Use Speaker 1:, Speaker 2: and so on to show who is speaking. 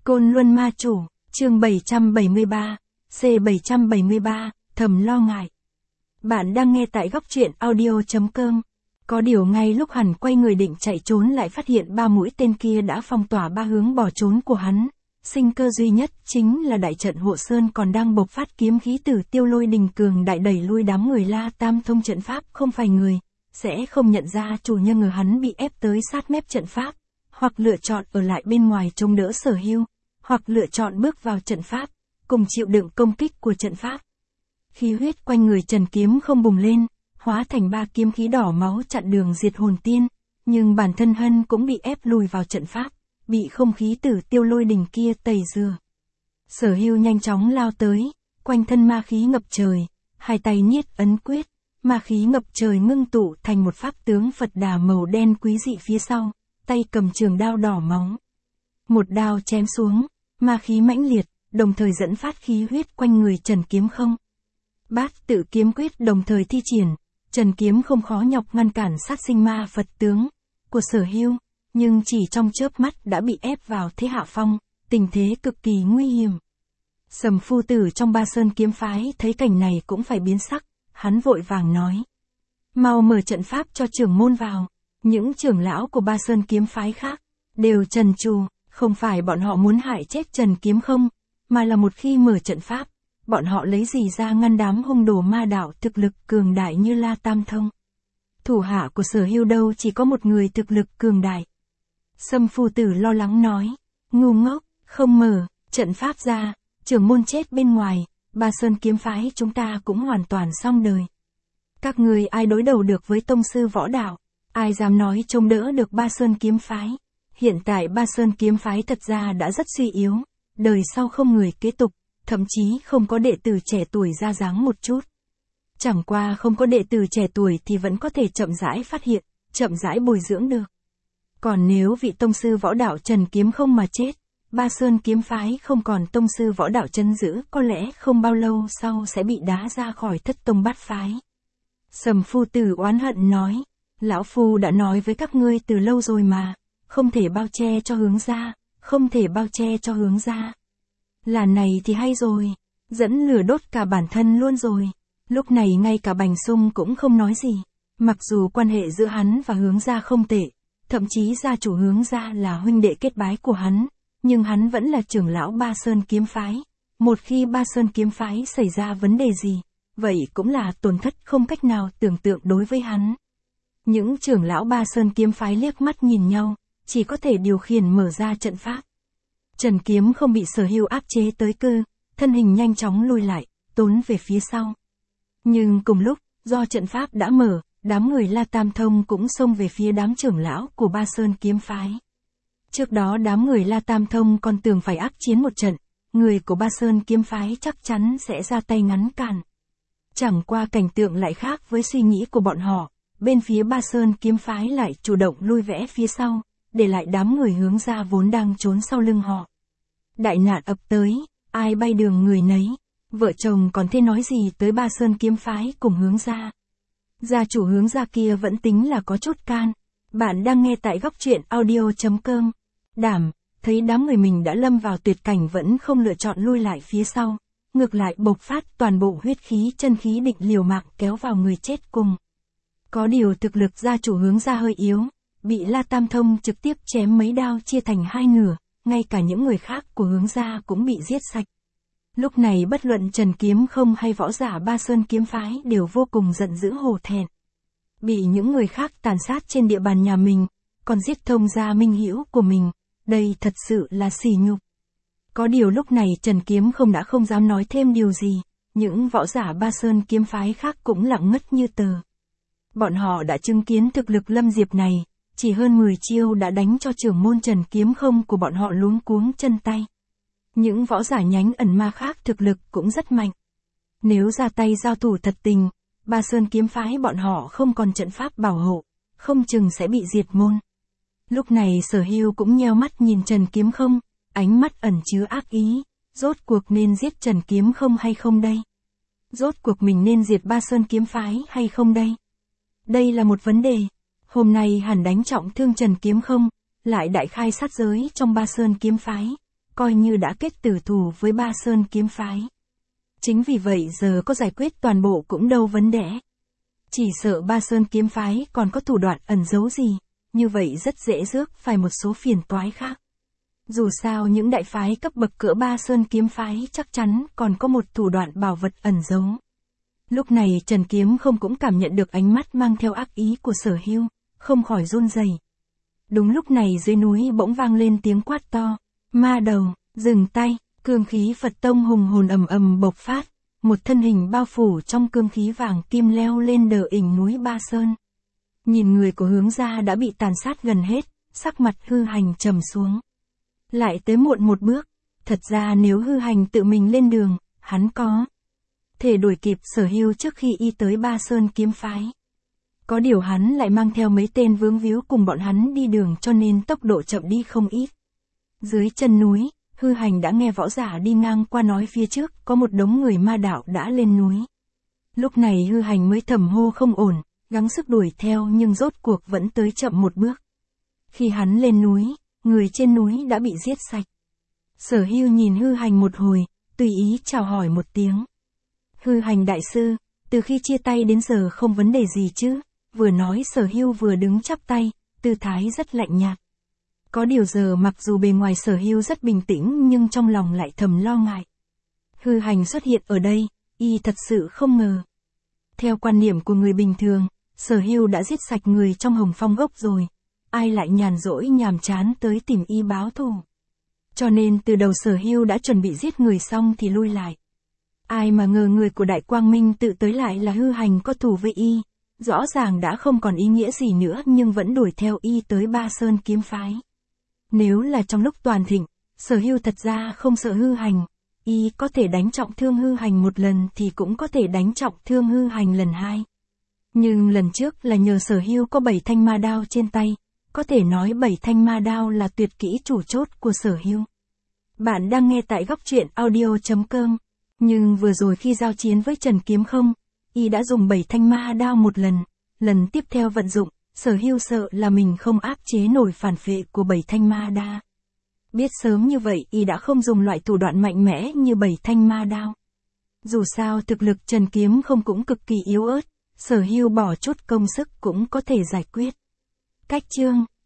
Speaker 1: Côn Luân Ma Chủ, chương 773, C773, thầm lo ngại. Bạn đang nghe tại góc truyện audio.com. Có điều ngay lúc hắn quay người định chạy trốn lại phát hiện ba mũi tên kia đã phong tỏa ba hướng bỏ trốn của hắn. Sinh cơ duy nhất chính là đại trận hộ sơn còn đang bộc phát kiếm khí Tử Tiêu Lôi Đình cường đại đẩy lui đám người La Tam Thông. Trận pháp không phải người, sẽ không nhận ra chủ nhân ngờ hắn bị ép tới sát mép trận pháp, hoặc lựa chọn ở lại bên ngoài chống đỡ Sở Hưu, hoặc lựa chọn bước vào trận pháp, cùng chịu đựng công kích của trận pháp. Khí huyết quanh người Trần Kiếm không bùng lên, hóa thành ba kiếm khí đỏ máu chặn đường diệt hồn tiên, nhưng bản thân Hân cũng bị ép lùi vào trận pháp, bị không khí Tử Tiêu Lôi Đình kia tẩy rửa. Sở Hưu nhanh chóng lao tới, quanh thân ma khí ngập trời, hai tay niết ấn quyết, ma khí ngập trời ngưng tụ thành một pháp tướng Phật Đà màu đen quý dị phía sau, tay cầm trường đao đỏ máu. Một đao chém xuống, ma khí mãnh liệt, đồng thời dẫn phát khí huyết quanh người Trần Kiếm không. Bát Tự Kiếm Quyết đồng thời thi triển, Trần Kiếm không khó nhọc ngăn cản sát sinh ma Phật tướng của Sở Hưu, nhưng chỉ trong chớp mắt đã bị ép vào thế hạ phong, tình thế cực kỳ nguy hiểm. Sầm phu tử trong Ba Sơn kiếm phái thấy cảnh này cũng phải biến sắc, hắn vội vàng nói: mau mở trận pháp cho trưởng môn vào. Những trưởng lão của Ba Sơn kiếm phái khác đều trần trù, không phải bọn họ muốn hại chết Trần Kiếm không, mà là một khi mở trận pháp, bọn họ lấy gì ra ngăn đám hung đồ ma đạo thực lực cường đại như La Tam Thông. Thủ hạ của Sở Hưu đâu chỉ có một người thực lực cường đại. Sâm phu tử lo lắng nói: ngu ngốc, không mở trận pháp ra, trưởng môn chết bên ngoài, Ba Sơn kiếm phái chúng ta cũng hoàn toàn xong đời. Các người ai đối đầu được với tông sư võ đạo, ai dám nói chống đỡ được Ba Sơn kiếm phái. Hiện tại Ba Sơn kiếm phái thật ra đã rất suy yếu, đời sau không người kế tục, thậm chí không có đệ tử trẻ tuổi ra dáng một chút. Chẳng qua không có đệ tử trẻ tuổi thì vẫn có thể chậm rãi phát hiện, chậm rãi bồi dưỡng được. Còn nếu vị tông sư võ đạo Trần Kiếm không mà chết, Ba Sơn kiếm phái không còn tông sư võ đạo chân giữ, có lẽ không bao lâu sau sẽ bị đá ra khỏi Thất Tông Bát Phái. Sầm phu tử oán hận nói: lão phu đã nói với các ngươi từ lâu rồi mà, không thể bao che cho hướng ra, không thể bao che cho hướng ra. Là này thì hay rồi, dẫn lửa đốt cả bản thân luôn rồi. Lúc này ngay cả Bành Sung cũng không nói gì, mặc dù quan hệ giữa hắn và hướng ra không tệ, thậm chí gia chủ hướng ra là huynh đệ kết bái của hắn, nhưng hắn vẫn là trưởng lão Ba Sơn kiếm phái. Một khi Ba Sơn kiếm phái xảy ra vấn đề gì, vậy cũng là tổn thất không cách nào tưởng tượng đối với hắn. Những trưởng lão Ba Sơn kiếm phái liếc mắt nhìn nhau, chỉ có thể điều khiển mở ra trận pháp. Trần Kiếm không bị Sở Hưu áp chế tới cơ, thân hình nhanh chóng lùi lại, trốn về phía sau. Nhưng cùng lúc, do trận pháp đã mở, đám người La Tam Thông cũng xông về phía đám trưởng lão của Ba Sơn kiếm phái. Trước đó đám người La Tam Thông còn tưởng phải ác chiến một trận, người của Ba Sơn kiếm phái chắc chắn sẽ ra tay ngăn cản. Chẳng qua cảnh tượng lại khác với suy nghĩ của bọn họ, bên phía Ba Sơn kiếm phái lại chủ động lui vẽ phía sau, để lại đám người hướng ra vốn đang trốn sau lưng họ. Đại nạn ập tới, ai bay đường người nấy, vợ chồng còn thế nói gì tới Ba Sơn kiếm phái cùng hướng ra. Gia chủ hướng ra kia vẫn tính là có chút can. Bạn đang nghe tại góc truyện audio.com. Đảm, thấy đám người mình đã lâm vào tuyệt cảnh vẫn không lựa chọn lui lại phía sau, ngược lại bộc phát toàn bộ huyết khí chân khí định liều mạng kéo vào người chết cùng. Có điều thực lực gia chủ hướng ra hơi yếu, bị La Tam Thông trực tiếp chém mấy đao chia thành hai nửa, ngay cả những người khác của hướng ra cũng bị giết sạch. Lúc này bất luận Trần Kiếm không hay võ giả Ba Sơn kiếm phái đều vô cùng giận dữ hổ thẹn. Bị những người khác tàn sát trên địa bàn nhà mình, còn giết thông gia minh hữu của mình, đây thật sự là sỉ nhục. Có điều lúc này Trần Kiếm không đã không dám nói thêm điều gì, những võ giả Ba Sơn kiếm phái khác cũng lặng ngắt như tờ. Bọn họ đã chứng kiến thực lực Lâm Diệp này, chỉ hơn 10 chiêu đã đánh cho trưởng môn Trần Kiếm không của bọn họ luống cuống chân tay. Những võ giả nhánh ẩn ma khác thực lực cũng rất mạnh. Nếu ra tay giao thủ thật tình, Ba Sơn kiếm phái bọn họ không còn trận pháp bảo hộ, không chừng sẽ bị diệt môn. Lúc này Sở Hưu cũng nheo mắt nhìn Trần Kiếm không, ánh mắt ẩn chứa ác ý, rốt cuộc nên giết Trần Kiếm không hay không đây? Rốt cuộc mình nên diệt Ba Sơn kiếm phái hay không đây? Đây là một vấn đề. Hôm nay hẳn đánh trọng thương Trần Kiếm không, lại đại khai sát giới trong Ba Sơn kiếm phái, coi như đã kết tử thù với Ba Sơn kiếm phái. Chính vì vậy giờ có giải quyết toàn bộ cũng đâu vấn đề. Chỉ sợ Ba Sơn kiếm phái còn có thủ đoạn ẩn giấu gì, như vậy rất dễ rước phải một số phiền toái khác. Dù sao những đại phái cấp bậc cỡ Ba Sơn kiếm phái chắc chắn còn có một thủ đoạn bảo vật ẩn giấu. Lúc này Trần Kiếm Không cũng cảm nhận được ánh mắt mang theo ác ý của Sở Hưu, không khỏi run rẩy. Đúng lúc này dưới núi bỗng vang lên tiếng quát to, ma đầu, dừng tay, cương khí Phật Tông hùng hồn ầm ầm bộc phát, một thân hình bao phủ trong cương khí vàng kim leo lên đờ đỉnh núi Ba Sơn. Nhìn người của Hướng gia đã bị tàn sát gần hết, sắc mặt Hư Hành trầm xuống. Lại tới muộn một bước, thật ra nếu Hư Hành tự mình lên đường, hắn có thể đuổi kịp Sở Hưu trước khi y tới Ba Sơn kiếm phái. Có điều hắn lại mang theo mấy tên vướng víu cùng bọn hắn đi đường cho nên tốc độ chậm đi không ít. Dưới chân núi, Hư Hành đã nghe võ giả đi ngang qua nói phía trước có một đống người ma đạo đã lên núi. Lúc này Hư Hành mới thầm hô không ổn, gắng sức đuổi theo nhưng rốt cuộc vẫn tới chậm một bước. Khi hắn lên núi, người trên núi đã bị giết sạch. Sở Hưu nhìn Hư Hành một hồi, tùy ý chào hỏi một tiếng. Hư Hành đại sư, từ khi chia tay đến giờ không vấn đề gì chứ? Vừa nói Sở Hưu vừa đứng chắp tay, tư thái rất lạnh nhạt. Có điều giờ mặc dù bề ngoài Sở Hưu rất bình tĩnh nhưng trong lòng lại thầm lo ngại. Hư Hành xuất hiện ở đây, y thật sự không ngờ. Theo quan niệm của người bình thường, Sở Hưu đã giết sạch người trong Hồng Phong gốc rồi. Ai lại nhàn rỗi nhàm chán tới tìm y báo thù. Cho nên từ đầu Sở Hưu đã chuẩn bị giết người xong thì lui lại. Ai mà ngờ người của Đại Quang Minh tự tới lại là Hư Hành có thù với y. Rõ ràng đã không còn ý nghĩa gì nữa nhưng vẫn đuổi theo y tới Ba Sơn kiếm phái. Nếu là trong lúc toàn thịnh, Sở Hưu thật ra không sợ Hư Hành. Y có thể đánh trọng thương Hư Hành một lần thì cũng có thể đánh trọng thương Hư Hành lần hai. Nhưng lần trước là nhờ Sở Hưu có 7 thanh ma đao trên tay. Có thể nói 7 thanh ma đao là tuyệt kỹ chủ chốt của Sở Hưu. Bạn đang nghe tại góc truyện audio.com. Nhưng vừa rồi khi giao chiến với Trần Kiếm Không, y đã dùng 7 thanh ma đao một lần. Lần tiếp theo vận dụng, Sở Hưu sợ là mình không áp chế nổi phản vệ của 7 thanh ma đao. Biết sớm như vậy y đã không dùng loại thủ đoạn mạnh mẽ như 7 thanh ma đao. Dù sao thực lực Trần Kiếm Không cũng cực kỳ yếu ớt, Sở Hưu bỏ chút công sức cũng có thể giải quyết. Cách chương